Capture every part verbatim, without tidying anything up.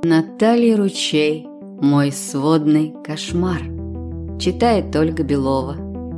Наталья Ручей. Мой сводный кошмар. Читает Ольга Белова.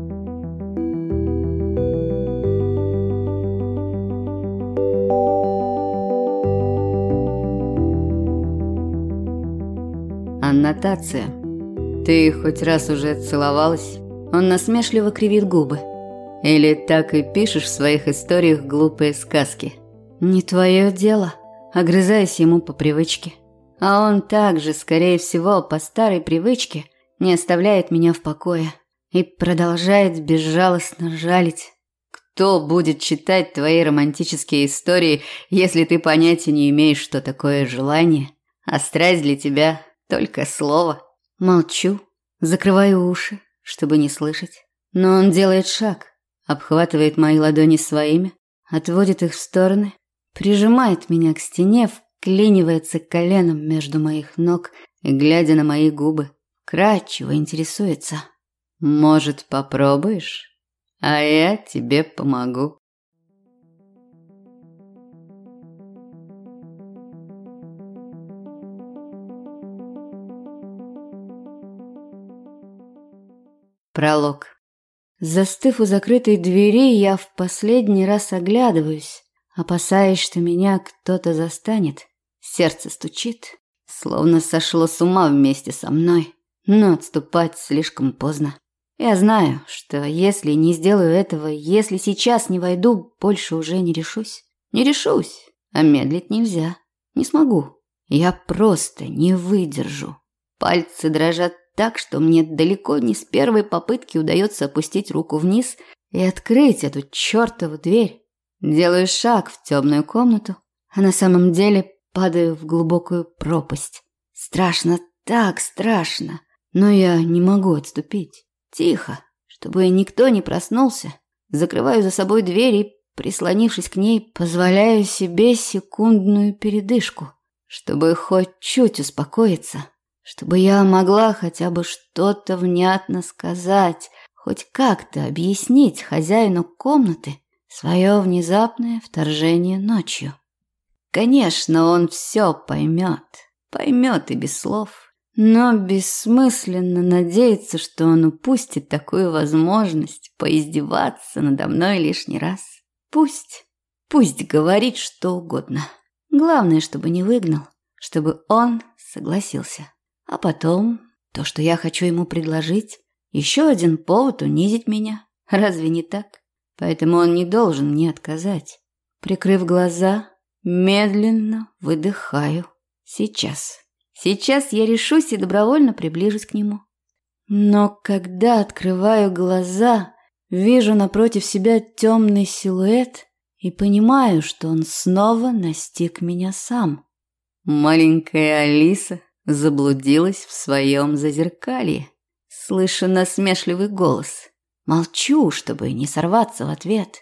Аннотация. Ты хоть раз уже целовалась? Он насмешливо кривит губы. Или так и пишешь в своих историях глупые сказки? Не твое дело. Огрызаясь ему по привычке. А он также, скорее всего, по старой привычке не оставляет меня в покое и продолжает безжалостно жалить. Кто будет читать твои романтические истории, если ты понятия не имеешь, что такое желание? А страсть для тебя только слово. Молчу, закрываю уши, чтобы не слышать. Но он делает шаг, обхватывает мои ладони своими, отводит их в стороны, прижимает меня к стене, вклинивается коленом между моих ног и, глядя на мои губы, вкрадчиво интересуется. Может, попробуешь? А я тебе помогу. Пролог. Застыв у закрытой двери, я в последний раз оглядываюсь, опасаясь, что меня кто-то застанет. Сердце стучит, словно сошло с ума вместе со мной, но отступать слишком поздно. Я знаю, что если не сделаю этого, если сейчас не войду, больше уже не решусь. Не решусь, а медлить нельзя. Не смогу. Я просто не выдержу. Пальцы дрожат так, что мне далеко не с первой попытки удается опустить руку вниз и открыть эту чертову дверь. Делаю шаг в темную комнату, а на самом деле падаю в глубокую пропасть. Страшно, так страшно, но я не могу отступить. Тихо, чтобы никто не проснулся. Закрываю за собой дверь и, прислонившись к ней, позволяю себе секундную передышку, чтобы хоть чуть успокоиться, чтобы я могла хотя бы что-то внятно сказать, хоть как-то объяснить хозяину комнаты свое внезапное вторжение ночью. Конечно, он все поймет, поймет и без слов, но бессмысленно надеяться, что он упустит такую возможность поиздеваться надо мной лишний раз. Пусть, пусть говорит что угодно. Главное, чтобы не выгнал, чтобы он согласился. А потом, то, что я хочу ему предложить, еще один повод унизить меня. Разве не так? Поэтому он не должен мне отказать. Прикрыв глаза, медленно выдыхаю. Сейчас. Сейчас я решусь и добровольно приближусь к нему. Но когда открываю глаза, вижу напротив себя темный силуэт и понимаю, что он снова настиг меня сам. Маленькая Алиса заблудилась в своем зазеркалье. Слышу насмешливый голос. Молчу, чтобы не сорваться в ответ.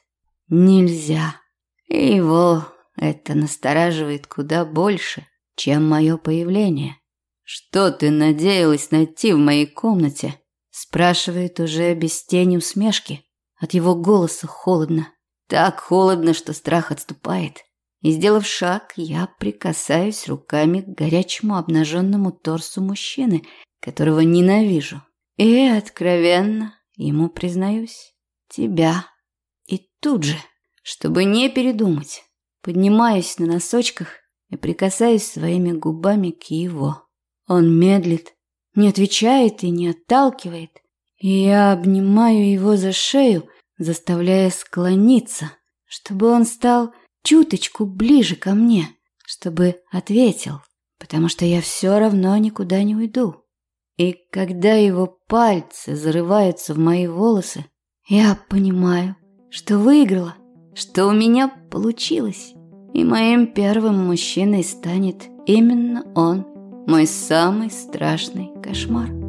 Нельзя. И его это настораживает куда больше, чем мое появление. «Что ты надеялась найти в моей комнате?» Спрашивает уже без тени усмешки. От его голоса холодно. Так холодно, что страх отступает. И, сделав шаг, я прикасаюсь руками к горячему обнаженному торсу мужчины, которого ненавижу. И откровенно ему признаюсь. Тебя. И тут же, чтобы не передумать, поднимаюсь на носочках и прикасаюсь своими губами к его. Он медлит, не отвечает и не отталкивает. И я обнимаю его за шею, заставляя склониться, чтобы он стал чуточку ближе ко мне, чтобы ответил, потому что я все равно никуда не уйду. И когда его пальцы зарываются в мои волосы, я понимаю, что выиграла, что у меня получилось. И моим первым мужчиной станет именно он, мой самый страшный кошмар.